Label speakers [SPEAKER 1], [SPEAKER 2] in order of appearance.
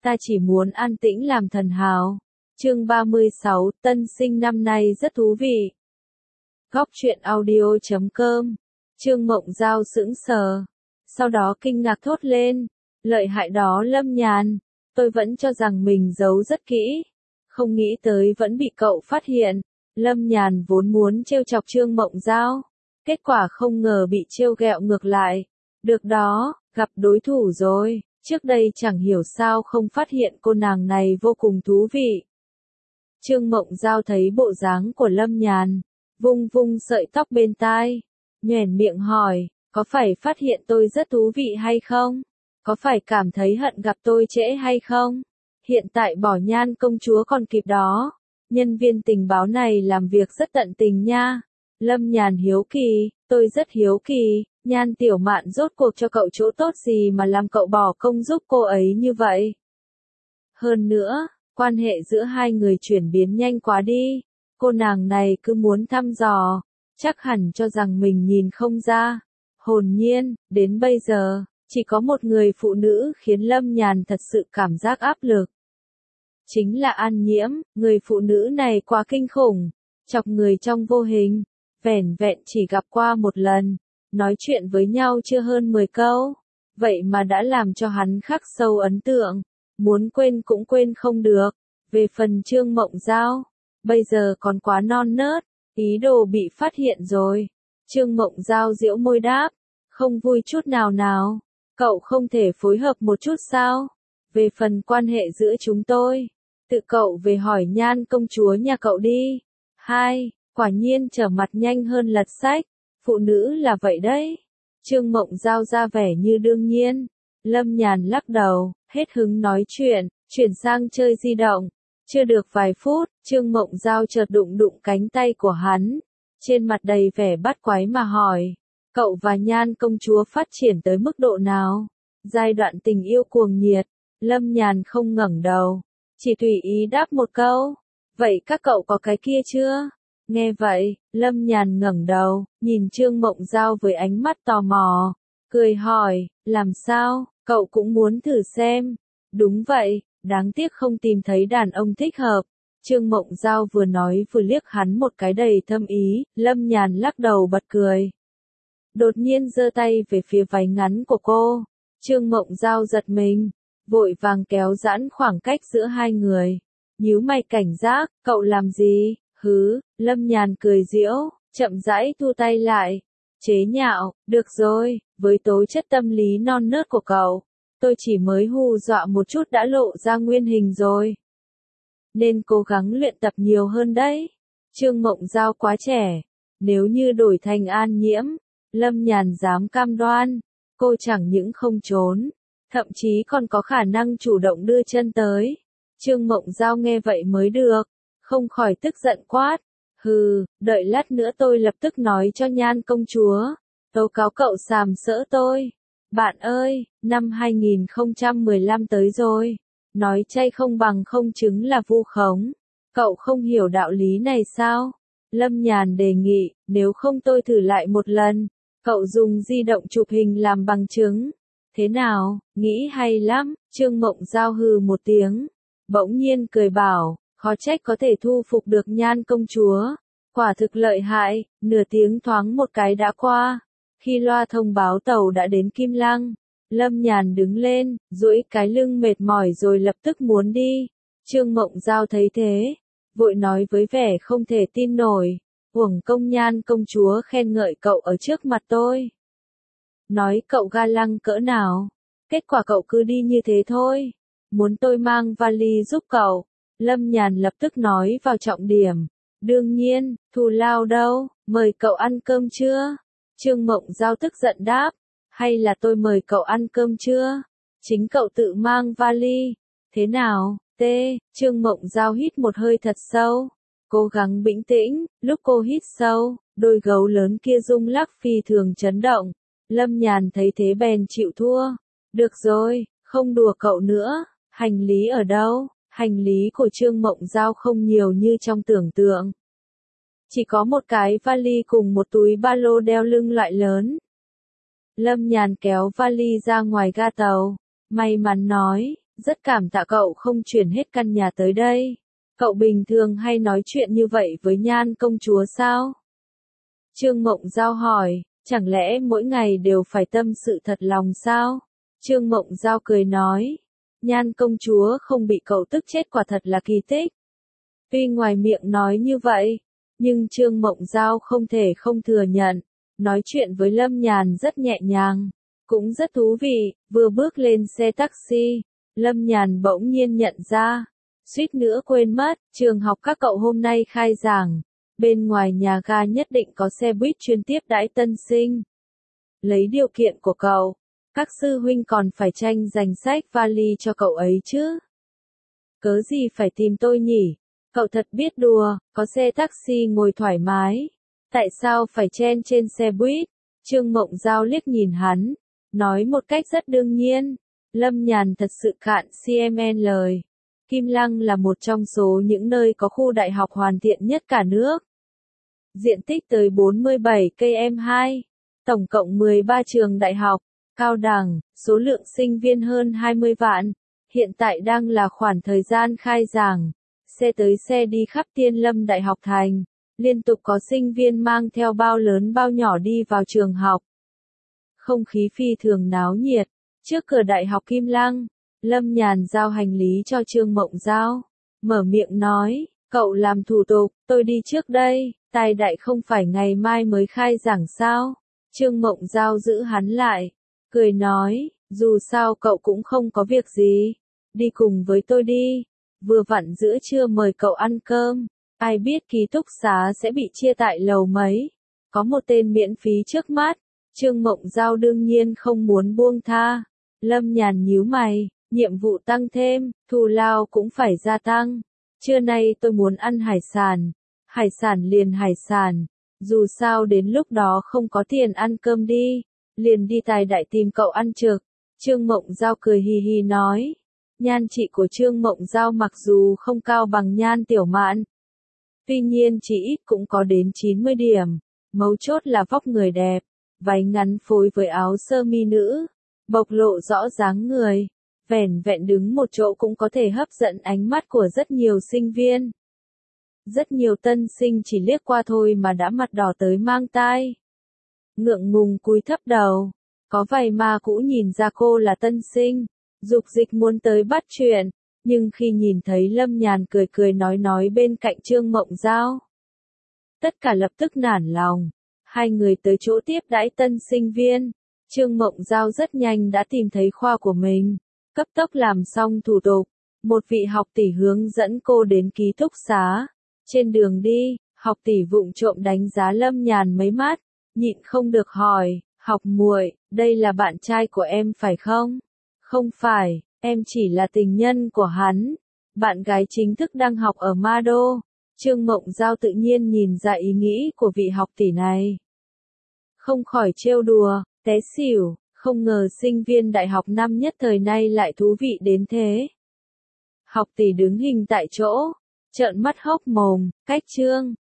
[SPEAKER 1] ta chỉ muốn an tĩnh làm thần hào. Chương 36, tân sinh năm nay rất thú vị. Góc truyện audio.com. Trương Mộng Giao sững sờ, sau đó kinh ngạc thốt lên, lợi hại đó Lâm Nhàn, tôi vẫn cho rằng mình giấu rất kỹ, không nghĩ tới vẫn bị cậu phát hiện. Lâm Nhàn vốn muốn trêu chọc Trương Mộng Giao, kết quả không ngờ bị trêu ghẹo ngược lại. Được đó, gặp đối thủ rồi, trước đây chẳng hiểu sao không phát hiện cô nàng này vô cùng thú vị. Trương Mộng Giao thấy bộ dáng của Lâm Nhàn, vung vung sợi tóc bên tai, nhoẻn miệng hỏi, có phải phát hiện tôi rất thú vị hay không? Có phải cảm thấy hận gặp tôi trễ hay không? Hiện tại bỏ Nhan công chúa còn kịp đó. Nhân viên tình báo này làm việc rất tận tình nha. Lâm Nhàn hiếu kỳ, tôi rất hiếu kỳ, Nhan tiểu mạn rốt cuộc cho cậu chỗ tốt gì mà làm cậu bỏ công giúp cô ấy như vậy? Hơn nữa, quan hệ giữa hai người chuyển biến nhanh quá đi. Cô nàng này cứ muốn thăm dò, chắc hẳn cho rằng mình nhìn không ra. Hồn nhiên, đến bây giờ, chỉ có một người phụ nữ khiến Lâm Nhàn thật sự cảm giác áp lực. Chính là An Nhiễm, người phụ nữ này quá kinh khủng, chọc người trong vô hình, vẻn vẹn chỉ gặp qua một lần, nói chuyện với nhau chưa hơn 10 câu, vậy mà đã làm cho hắn khắc sâu ấn tượng, muốn quên cũng quên không được. Về phần Trương Mộng Giao, bây giờ còn quá non nớt, ý đồ bị phát hiện rồi. Trương Mộng Giao giễu môi đáp, không vui chút nào nào, cậu không thể phối hợp một chút sao? Về phần quan hệ giữa chúng tôi, tự cậu về hỏi Nhan công chúa nhà cậu đi. Hai, quả nhiên trở mặt nhanh hơn lật sách, phụ nữ là vậy đấy. Trương Mộng Giao ra vẻ như đương nhiên. Lâm Nhàn lắc đầu, hết hứng nói chuyện, chuyển sang chơi di động. Chưa được vài phút, Trương Mộng Giao chợt đụng đụng cánh tay của hắn, trên mặt đầy vẻ bắt quái mà hỏi, cậu và Nhan công chúa phát triển tới mức độ nào? Giai đoạn tình yêu cuồng nhiệt. Lâm Nhàn không ngẩng đầu, chỉ tùy ý đáp một câu, vậy các cậu có cái kia chưa? Nghe vậy, Lâm Nhàn ngẩng đầu, nhìn Trương Mộng Giao với ánh mắt tò mò, cười hỏi, làm sao, cậu cũng muốn thử xem? Đúng vậy, đáng tiếc không tìm thấy đàn ông thích hợp. Trương Mộng Giao vừa nói vừa liếc hắn một cái đầy thâm ý. Lâm Nhàn lắc đầu bật cười, đột nhiên giơ tay về phía váy ngắn của cô. Trương Mộng Giao giật mình, vội vàng kéo giãn khoảng cách giữa hai người, nhíu mày cảnh giác, cậu làm gì? Hứ, Lâm Nhàn cười giễu, chậm rãi thu tay lại, chế nhạo, được rồi, với tố chất tâm lý non nớt của cậu, tôi chỉ mới hù dọa một chút đã lộ ra nguyên hình rồi. Nên cố gắng luyện tập nhiều hơn đấy. Trương Mộng Giao quá trẻ, nếu như đổi thành An Nhiễm, Lâm Nhàn dám cam đoan, cô chẳng những không trốn, thậm chí còn có khả năng chủ động đưa chân tới. Trương Mộng Giao nghe vậy mới được, không khỏi tức giận quát, hừ, đợi lát nữa tôi lập tức nói cho Nhan công chúa, tố cáo cậu sàm sỡ tôi. Bạn ơi, năm 2015 tới rồi, nói chay không bằng không chứng là vu khống, cậu không hiểu đạo lý này sao? Lâm Nhàn đề nghị, nếu không tôi thử lại một lần, cậu dùng di động chụp hình làm bằng chứng. Thế nào, nghĩ hay lắm? Trương Mộng Giao hừ một tiếng, bỗng nhiên cười bảo, khó trách có thể thu phục được Nhan công chúa, quả thực lợi hại. Nửa tiếng thoáng một cái đã qua, khi loa thông báo tàu đã đến Kim Lăng, Lâm Nhàn đứng lên, duỗi cái lưng mệt mỏi rồi lập tức muốn đi. Trương Mộng Giao thấy thế, vội nói với vẻ không thể tin nổi, uổng công Nhan công chúa khen ngợi cậu ở trước mặt tôi. Nói cậu ga lăng cỡ nào, kết quả cậu cứ đi như thế thôi. Muốn tôi mang vali giúp cậu? Lâm Nhàn lập tức nói vào trọng điểm. Đương nhiên, thù lao đâu, mời cậu ăn cơm chưa? Trương Mộng Giao tức giận đáp, hay là tôi mời cậu ăn cơm chưa? Chính cậu tự mang vali. Thế nào, Trương Mộng Giao hít một hơi thật sâu, cố gắng bình tĩnh. Lúc cô hít sâu, đôi gấu lớn kia rung lắc phi thường chấn động. Lâm Nhàn thấy thế bèn chịu thua. Được rồi, không đùa cậu nữa. Hành lý ở đâu? Hành lý của Trương Mộng Giao không nhiều như trong tưởng tượng. Chỉ có một cái vali cùng một túi ba lô đeo lưng loại lớn. Lâm Nhàn kéo vali ra ngoài ga tàu, may mắn nói, Rất cảm tạ cậu không chuyển hết căn nhà tới đây. Cậu bình thường hay nói chuyện như vậy với Nhan công chúa sao? Trương Mộng Giao hỏi, chẳng lẽ mỗi ngày đều phải tâm sự thật lòng sao? Trương Mộng Giao cười nói, Nhan công chúa không bị cậu tức chết quả thật là kỳ tích. Tuy ngoài miệng nói như vậy, nhưng Trương Mộng Giao không thể không thừa nhận, nói chuyện với Lâm Nhàn rất nhẹ nhàng, cũng rất thú vị. Vừa bước lên xe taxi, Lâm Nhàn bỗng nhiên nhận ra, suýt nữa quên mất, trường học các cậu hôm nay khai giảng, bên ngoài nhà ga nhất định có xe buýt chuyên tiếp đãi tân sinh. Lấy điều kiện của cậu, các sư huynh còn phải tranh giành sách vali cho cậu ấy chứ. Cớ gì phải tìm tôi nhỉ? Cậu thật biết đùa, có xe taxi ngồi thoải mái. Tại sao phải chen trên xe buýt? Trương Mộng Giao liếc nhìn hắn, nói một cách rất đương nhiên. Lâm Nhàn thật sự cạn CMN lời. Kim Lăng là một trong số những nơi có khu đại học hoàn thiện nhất cả nước. Diện tích tới 47 km2, tổng cộng 13 trường đại học, cao đẳng, số lượng sinh viên hơn 20 vạn. Hiện tại đang là khoảng thời gian khai giảng, xe tới xe đi khắp Tiên Lâm Đại học thành, liên tục có sinh viên mang theo bao lớn bao nhỏ đi vào trường học. Không khí phi thường náo nhiệt, trước cửa Đại học Kim Lăng, Lâm Nhàn giao hành lý cho Trương Mộng Giao, mở miệng nói, cậu làm thủ tục, tôi đi trước đây, Tài Đại không phải ngày mai mới khai giảng sao? Trương Mộng Giao giữ hắn lại, cười nói, dù sao cậu cũng không có việc gì, đi cùng với tôi đi, vừa vặn giữa trưa mời cậu ăn cơm, ai biết ký túc xá sẽ bị chia tại lầu mấy, có một tên miễn phí trước mắt. Trương Mộng Giao đương nhiên không muốn buông tha. Lâm Nhàn nhíu mày, nhiệm vụ tăng thêm, thù lao cũng phải gia tăng. Trưa nay tôi muốn ăn hải sản liền hải sản, dù sao đến lúc đó không có tiền ăn cơm đi, liền đi Tài Đại tìm cậu ăn trực. Trương Mộng Giao cười hì hì nói, nhan trị của Trương Mộng Giao mặc dù không cao bằng Nhan Tiểu Mạn, tuy nhiên chỉ ít cũng có đến 90 điểm, mấu chốt là vóc người đẹp, váy ngắn phối với áo sơ mi nữ, bộc lộ rõ dáng người, vẻn vẹn đứng một chỗ cũng có thể hấp dẫn ánh mắt của rất nhiều sinh viên. Rất nhiều tân sinh chỉ liếc qua thôi mà đã mặt đỏ tới mang tai. Ngượng ngùng cúi thấp đầu, có vài ma cũ nhìn ra cô là tân sinh, dục dịch muốn tới bắt chuyện, nhưng khi nhìn thấy Lâm Nhàn cười cười nói bên cạnh Trương Mộng Giao, tất cả lập tức nản lòng. Hai người tới chỗ tiếp đãi tân sinh viên, Trương Mộng Giao rất nhanh đã tìm thấy khoa của mình, cấp tốc làm xong thủ tục, một vị học tỷ hướng dẫn cô đến ký túc xá. Trên đường đi, học tỷ vụng trộm đánh giá Lâm Nhàn mấy mắt, nhịn không được hỏi, học muội, đây là bạn trai của em phải không? Không phải, em chỉ là tình nhân của hắn, bạn gái chính thức đang học ở Ma Đô. Trương Mộng Giao tự nhiên nhìn ra ý nghĩ của vị học tỷ này. Không khỏi trêu đùa, té xỉu, không ngờ sinh viên đại học năm nhất thời nay lại thú vị đến thế. Học tỷ đứng hình tại chỗ, trợn mắt hốc mồm, cách Trương